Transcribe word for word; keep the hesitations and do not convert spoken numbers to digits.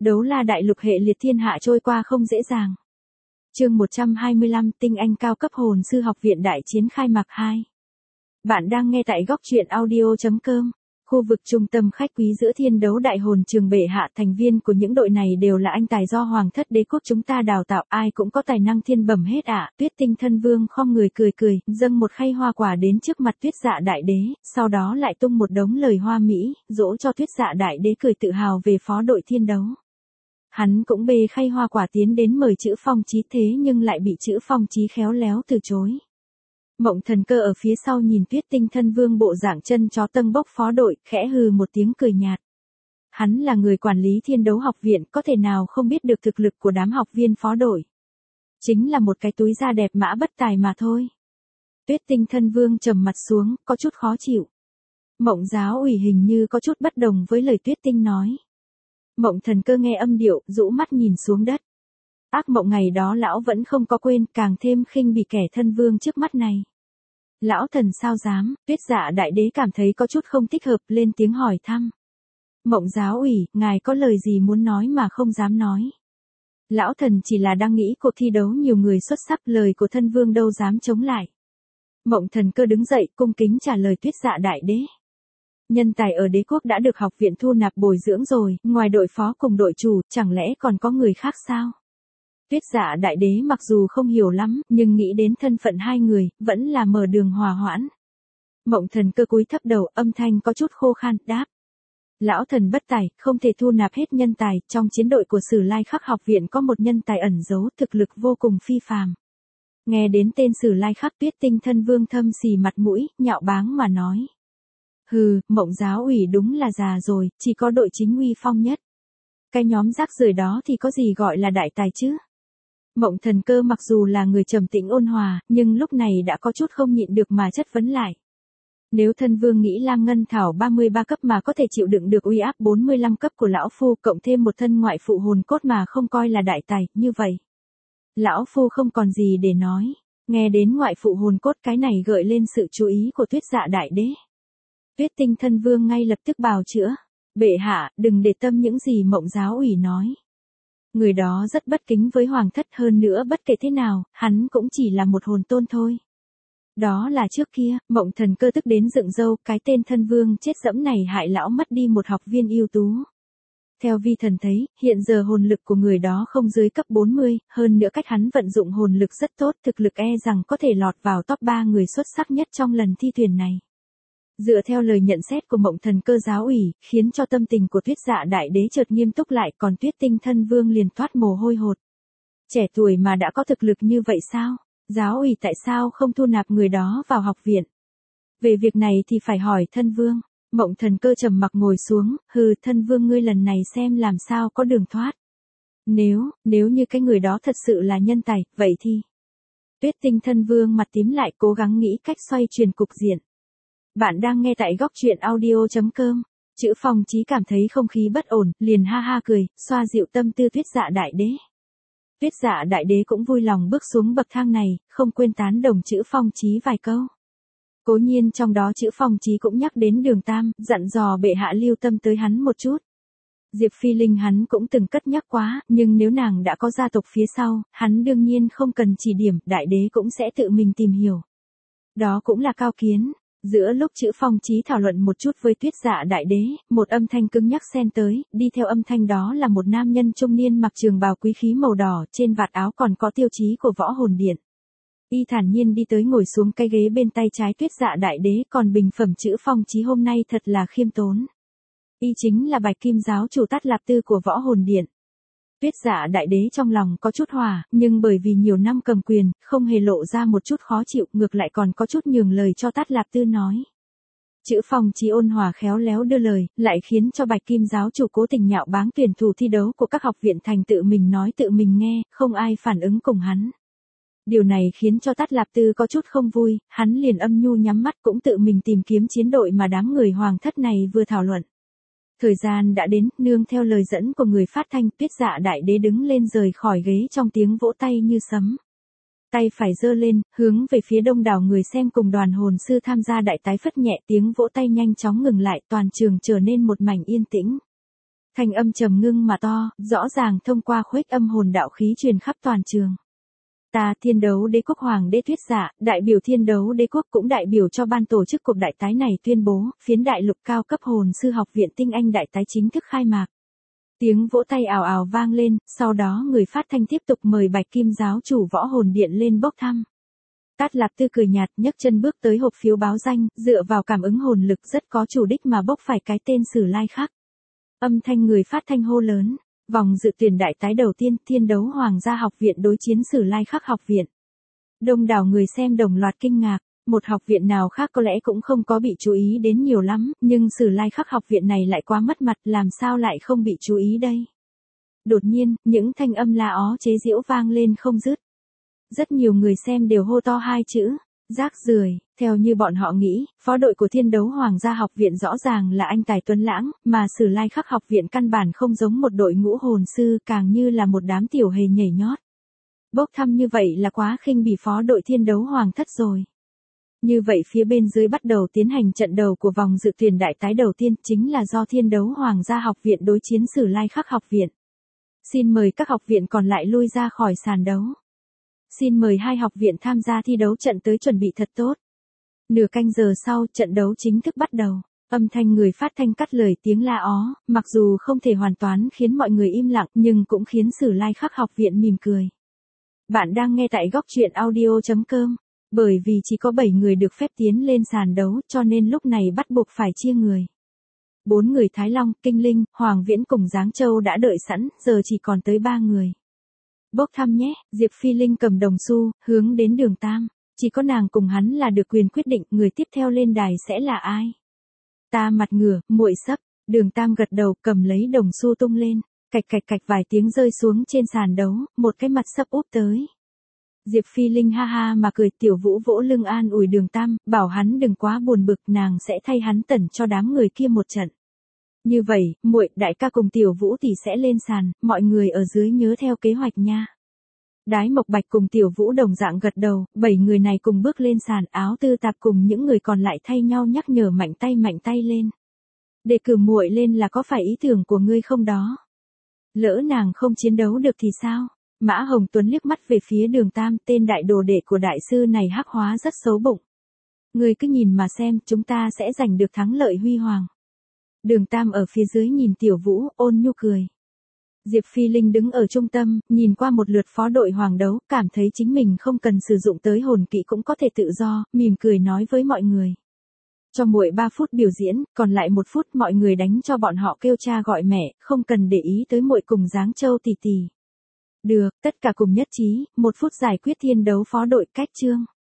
Đấu la đại lục hệ liệt thiên hạ trôi qua không dễ dàng. Chương một trăm hai mươi lăm Tinh Anh cao cấp hồn sư học viện đại chiến khai mạc hai. Bạn đang nghe tại góc truyện audio chấm com. Khu vực trung tâm khách quý giữa thiên đấu đại hồn trường bệ hạ, thành viên của những đội này đều là anh tài do hoàng thất đế quốc chúng ta đào tạo, ai cũng có tài năng thiên bẩm hết ạ. À. Tuyết Tinh thân vương khom người cười cười, dâng một khay hoa quả đến trước mặt Tuyết Dạ đại đế, sau đó lại tung một đống lời hoa mỹ, dỗ cho Tuyết Dạ đại đế cười tự hào về phó đội thiên đấu. Hắn cũng bê khay hoa quả tiến đến mời Chữ Phong Chí, thế nhưng lại bị Chữ Phong Chí khéo léo từ chối. Mộng Thần Cơ ở phía sau nhìn Tuyết Tinh thân vương bộ dạng chân chó tâng bốc phó đội, khẽ hừ một tiếng cười nhạt. Hắn là người quản lý thiên đấu học viện, có thể nào không biết được thực lực của đám học viên phó đội. Chính là một cái túi da đẹp mã bất tài mà thôi. Tuyết Tinh thân vương trầm mặt xuống, có chút khó chịu. Mộng giáo ủy hình như có chút bất đồng với lời Tuyết Tinh nói. Mộng Thần Cơ nghe âm điệu, rũ mắt nhìn xuống đất. Ác mộng ngày đó lão vẫn không có quên, càng thêm khinh bỉ kẻ thân vương trước mắt này. Lão thần sao dám? Tuyết Dạ đại đế cảm thấy có chút không thích hợp, lên tiếng hỏi thăm. Mộng giáo ủy, ngài có lời gì muốn nói mà không dám nói? Lão thần chỉ là đang nghĩ cuộc thi đấu nhiều người xuất sắc, lời của thân vương đâu dám chống lại. Mộng Thần Cơ đứng dậy, cung kính trả lời Tuyết Dạ đại đế. Nhân tài ở đế quốc đã được học viện thu nạp bồi dưỡng rồi, ngoài đội phó cùng đội chủ, chẳng lẽ còn có người khác sao? Tuyết Dạ đại đế mặc dù không hiểu lắm, nhưng nghĩ đến thân phận hai người, vẫn là mở đường hòa hoãn. Mộng Thần Cơ cúi thấp đầu, âm thanh có chút khô khan, đáp. Lão thần bất tài, không thể thu nạp hết nhân tài, trong chiến đội của Sử Lai Khắc học viện có một nhân tài ẩn giấu, thực lực vô cùng phi phàm. Nghe đến tên Sử Lai Khắc, Tuyết Tinh thân vương thâm xì mặt mũi, nhạo báng mà nói. Hừ, Mộng giáo ủy đúng là già rồi, chỉ có đội chính uy phong nhất. Cái nhóm rác rưởi đó thì có gì gọi là đại tài chứ? Mộng Thần Cơ mặc dù là người trầm tĩnh ôn hòa, nhưng lúc này đã có chút không nhịn được mà chất vấn lại. Nếu thân vương nghĩ Lam Ngân Thảo ba mươi ba cấp mà có thể chịu đựng được uy áp bốn mươi lăm cấp của lão phu, cộng thêm một thân ngoại phụ hồn cốt mà không coi là đại tài, như vậy. Lão phu không còn gì để nói. Nghe đến ngoại phụ hồn cốt, cái này gợi lên sự chú ý của Tuyết Dạ đại đế. Tuyết Tinh thân vương ngay lập tức bào chữa. Bệ hạ, đừng để tâm những gì Mộng giáo ủy nói. Người đó rất bất kính với hoàng thất, hơn nữa bất kể thế nào, hắn cũng chỉ là một hồn tôn thôi. Đó là trước kia, Mộng Thần Cơ tức đến dựng râu, cái tên thân vương chết dẫm này hại lão mất đi một học viên ưu tú. Theo vi thần thấy, hiện giờ hồn lực của người đó không dưới cấp bốn mươi, hơn nữa cách hắn vận dụng hồn lực rất tốt, thực lực e rằng có thể lọt vào top ba người xuất sắc nhất trong lần thi tuyển này. Dựa theo lời nhận xét của Mộng Thần Cơ giáo ủy, khiến cho tâm tình của Tuyết Dạ đại đế chợt nghiêm túc lại, còn Tuyết Tinh thân vương liền thoát mồ hôi hột. Trẻ tuổi mà đã có thực lực như vậy sao? Giáo ủy tại sao không thu nạp người đó vào học viện? Về việc này thì phải hỏi thân vương. Mộng Thần Cơ trầm mặc ngồi xuống, hừ, thân vương ngươi lần này xem làm sao có đường thoát. Nếu, nếu như cái người đó thật sự là nhân tài, vậy thì... Tuyết Tinh thân vương mặt tím lại, cố gắng nghĩ cách xoay chuyển cục diện. Bạn đang nghe tại góc truyện audio chấm com. Chữ Phong Chí cảm thấy không khí bất ổn, liền ha ha cười, xoa dịu tâm tư Tuyết Dạ đại đế. Tuyết Dạ đại đế cũng vui lòng bước xuống bậc thang này, không quên tán đồng Chữ Phong Chí vài câu. Cố nhiên trong đó Chữ Phong Chí cũng nhắc đến Đường Tam, dặn dò bệ hạ lưu tâm tới hắn một chút. Diệp Phi Linh hắn cũng từng cất nhắc quá, nhưng nếu nàng đã có gia tộc phía sau, hắn đương nhiên không cần chỉ điểm, đại đế cũng sẽ tự mình tìm hiểu. Đó cũng là cao kiến. Giữa lúc Chữ Phong Chí thảo luận một chút với Tuyết Dạ đại đế, một âm thanh cứng nhắc xen tới, đi theo âm thanh đó là một nam nhân trung niên mặc trường bào quý khí màu đỏ, trên vạt áo còn có tiêu chí của Võ Hồn Điện. Y thản nhiên đi tới ngồi xuống cái ghế bên tay trái Tuyết Dạ đại đế, còn bình phẩm Chữ Phong Chí hôm nay thật là khiêm tốn. Y chính là Bạch Kim giáo chủ Tát Lạp Tư của Võ Hồn Điện. Tuyết Dạ đại đế trong lòng có chút hòa, nhưng bởi vì nhiều năm cầm quyền, không hề lộ ra một chút khó chịu, ngược lại còn có chút nhường lời cho Tát Lạp Tư nói. Chữ Phong Chí ôn hòa khéo léo đưa lời, lại khiến cho Bạch Kim giáo chủ cố tình nhạo báng tuyển thủ thi đấu của các học viện thành tự mình nói tự mình nghe, không ai phản ứng cùng hắn. Điều này khiến cho Tát Lạp Tư có chút không vui, hắn liền âm nhu nhắm mắt cũng tự mình tìm kiếm chiến đội mà đám người hoàng thất này vừa thảo luận. Thời gian đã đến, nương theo lời dẫn của người phát thanh, Tuyết Dạ đại đế đứng lên rời khỏi ghế trong tiếng vỗ tay như sấm. Tay phải giơ lên, hướng về phía đông đảo người xem cùng đoàn hồn sư tham gia đại tái phất nhẹ, tiếng vỗ tay nhanh chóng ngừng lại, toàn trường trở nên một mảnh yên tĩnh. Thanh âm trầm ngưng mà to, rõ ràng thông qua khuếch âm hồn đạo khí truyền khắp toàn trường. Ta Thiên Đấu Đế Quốc Hoàng đế Tuyết Dạ, đại biểu Thiên Đấu Đế Quốc cũng đại biểu cho ban tổ chức cuộc đại tái này tuyên bố, phiến đại lục cao cấp hồn sư học viện tinh anh đại tái chính thức khai mạc. Tiếng vỗ tay ào ào vang lên, sau đó người phát thanh tiếp tục mời Bạch Kim giáo chủ Võ Hồn Điện lên bốc thăm. Cát Lạp Tư cười nhạt, nhấc chân bước tới hộp phiếu báo danh, dựa vào cảm ứng hồn lực rất có chủ đích mà bốc phải cái tên Sử Lai Khắc. Âm thanh người phát thanh hô lớn, vòng dự tuyển đại tái đầu tiên, Thiên Đấu Hoàng gia học viện đối chiến Sử Lai Khắc học viện. Đông đảo người xem đồng loạt kinh ngạc, một học viện nào khác có lẽ cũng không có bị chú ý đến nhiều lắm, nhưng Sử Lai Khắc học viện này lại quá mất mặt, làm sao lại không bị chú ý đây? Đột nhiên, những thanh âm la ó chế giễu vang lên không dứt. Rất nhiều người xem đều hô to hai chữ, rác rưởi. Theo như bọn họ nghĩ, phó đội của Thiên Đấu Hoàng gia học viện rõ ràng là anh tài tuấn lãng, mà Sử Lai Khắc học viện căn bản không giống một đội ngũ hồn sư, càng như là một đám tiểu hề nhảy nhót. Bốc thăm như vậy là quá khinh bỉ phó đội Thiên Đấu Hoàng thất rồi. Như vậy phía bên dưới bắt đầu tiến hành trận đầu của vòng dự tuyển đại tái đầu tiên, chính là do Thiên Đấu Hoàng gia học viện đối chiến Sử Lai Khắc học viện. Xin mời các học viện còn lại lui ra khỏi sàn đấu. Xin mời hai học viện tham gia thi đấu trận tới chuẩn bị thật tốt. Nửa canh giờ sau, trận đấu chính thức bắt đầu. Âm thanh người phát thanh cắt lời tiếng la ó, mặc dù không thể hoàn toàn khiến mọi người im lặng, nhưng cũng khiến Sử Lai Khắc học viện mỉm cười. Bạn đang nghe tại góc truyện audio chấm com. Bởi vì chỉ có bảy người được phép tiến lên sàn đấu, cho nên lúc này bắt buộc phải chia người. Bốn người Thái Long, Kinh Linh, Hoàng Viễn cùng Giáng Châu đã đợi sẵn, giờ chỉ còn tới ba người. Bốc thăm nhé, Diệp Phi Linh cầm đồng xu, hướng đến Đường Tam. Chỉ có nàng cùng hắn là được quyền quyết định người tiếp theo lên đài sẽ là ai. Ta mặt ngửa, muội sấp, Đường Tam gật đầu cầm lấy đồng xu tung lên, cạch cạch cạch vài tiếng rơi xuống trên sàn đấu, một cái mặt sấp úp tới. Diệp Phi Linh ha ha mà cười, Tiểu Vũ vỗ lưng an ủi Đường Tam, bảo hắn đừng quá buồn bực, nàng sẽ thay hắn tẩn cho đám người kia một trận. Như vậy, muội, đại ca cùng Tiểu Vũ tỷ sẽ lên sàn, mọi người ở dưới nhớ theo kế hoạch nha. Đái Mộc Bạch cùng Tiểu Vũ đồng dạng gật đầu, bảy người này cùng bước lên sàn, Áo Tư Tạp cùng những người còn lại thay nhau nhắc nhở mạnh tay mạnh tay lên. Đề cử muội lên là có phải ý tưởng của ngươi không đó? Lỡ nàng không chiến đấu được thì sao? Mã Hồng Tuấn liếc mắt về phía Đường Tam, tên đại đồ đệ của đại sư này hắc hóa rất xấu bụng. Ngươi cứ nhìn mà xem, chúng ta sẽ giành được thắng lợi huy hoàng. Đường Tam ở phía dưới nhìn Tiểu Vũ, ôn nhu cười. Diệp Phi Linh đứng ở trung tâm, nhìn qua một lượt phó đội hoàng đấu, cảm thấy chính mình không cần sử dụng tới hồn kỵ cũng có thể tự do, mỉm cười nói với mọi người. Cho muội ba phút biểu diễn, còn lại một phút mọi người đánh cho bọn họ kêu cha gọi mẹ, không cần để ý tới muội cùng Giáng Châu tỷ tỷ. Được, tất cả cùng nhất trí, một phút giải quyết thiên đấu phó đội cách chương.